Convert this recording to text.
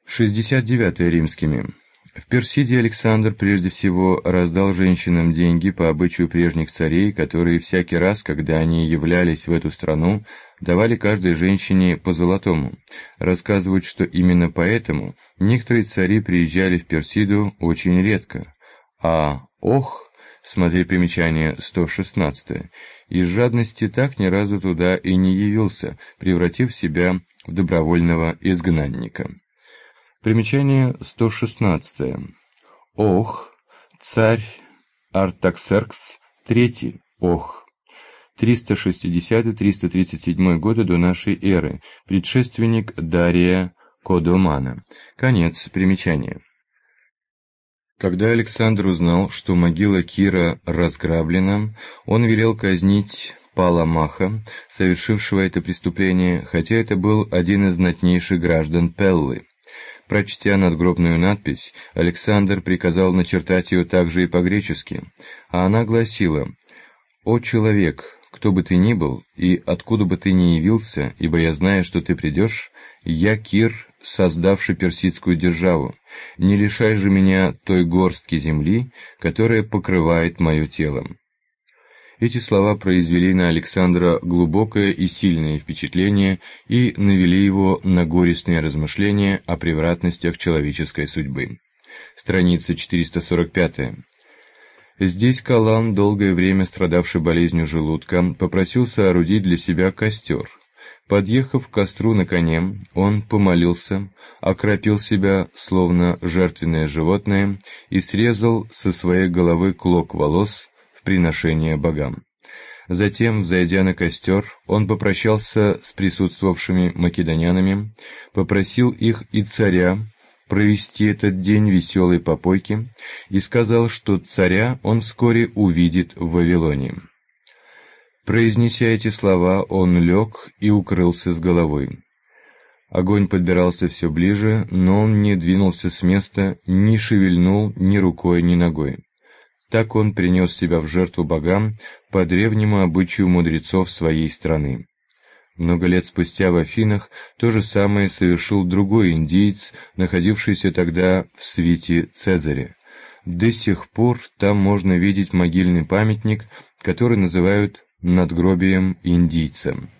69 римскими. В Персиде Александр прежде всего раздал женщинам деньги по обычаю прежних царей, которые всякий раз, когда они являлись в эту страну, давали каждой женщине по золотому. Рассказывают, что именно поэтому некоторые цари приезжали в Персиду очень редко. А Ох, смотри примечание 116, из жадности так ни разу туда и не явился, превратив себя в добровольного изгнанника. Примечание 116. Ох, царь Артаксеркс III, Ох, 360-337 годы до нашей эры, предшественник Дария Кодомана. Конец примечания. Когда Александр узнал, что могила Кира разграблена, он велел казнить Паламаха, совершившего это преступление, хотя это был один из знатнейших граждан Пеллы. Прочтя надгробную надпись, Александр приказал начертать ее также и по-гречески, а она гласила: «О человек, кто бы ты ни был и откуда бы ты ни явился, ибо я знаю, что ты придешь, я Кир, создавший персидскую державу, не лишай же меня той горстки земли, которая покрывает мое тело». Эти слова произвели на Александра глубокое и сильное впечатление и навели его на горестные размышления о превратностях человеческой судьбы. Страница 445. Здесь Калан, долгое время страдавший болезнью желудка, попросил соорудить для себя костер. Подъехав к костру на коне, он помолился, окропил себя, словно жертвенное животное, и срезал со своей головы клок волос, приношение богам. Затем, взойдя на костер, он попрощался с присутствовавшими македонянами, попросил их и царя провести этот день веселой попойки и сказал, что царя он вскоре увидит в Вавилоне. Произнеся эти слова, он лег и укрылся с головой. Огонь подбирался все ближе, но он не двинулся с места, не шевельнул ни рукой, ни ногой. Так он принес себя в жертву богам по древнему обычаю мудрецов своей страны. Много лет спустя в Афинах то же самое совершил другой индиец, находившийся тогда в свите Цезаря. До сих пор там можно видеть могильный памятник, который называют надгробием индийца.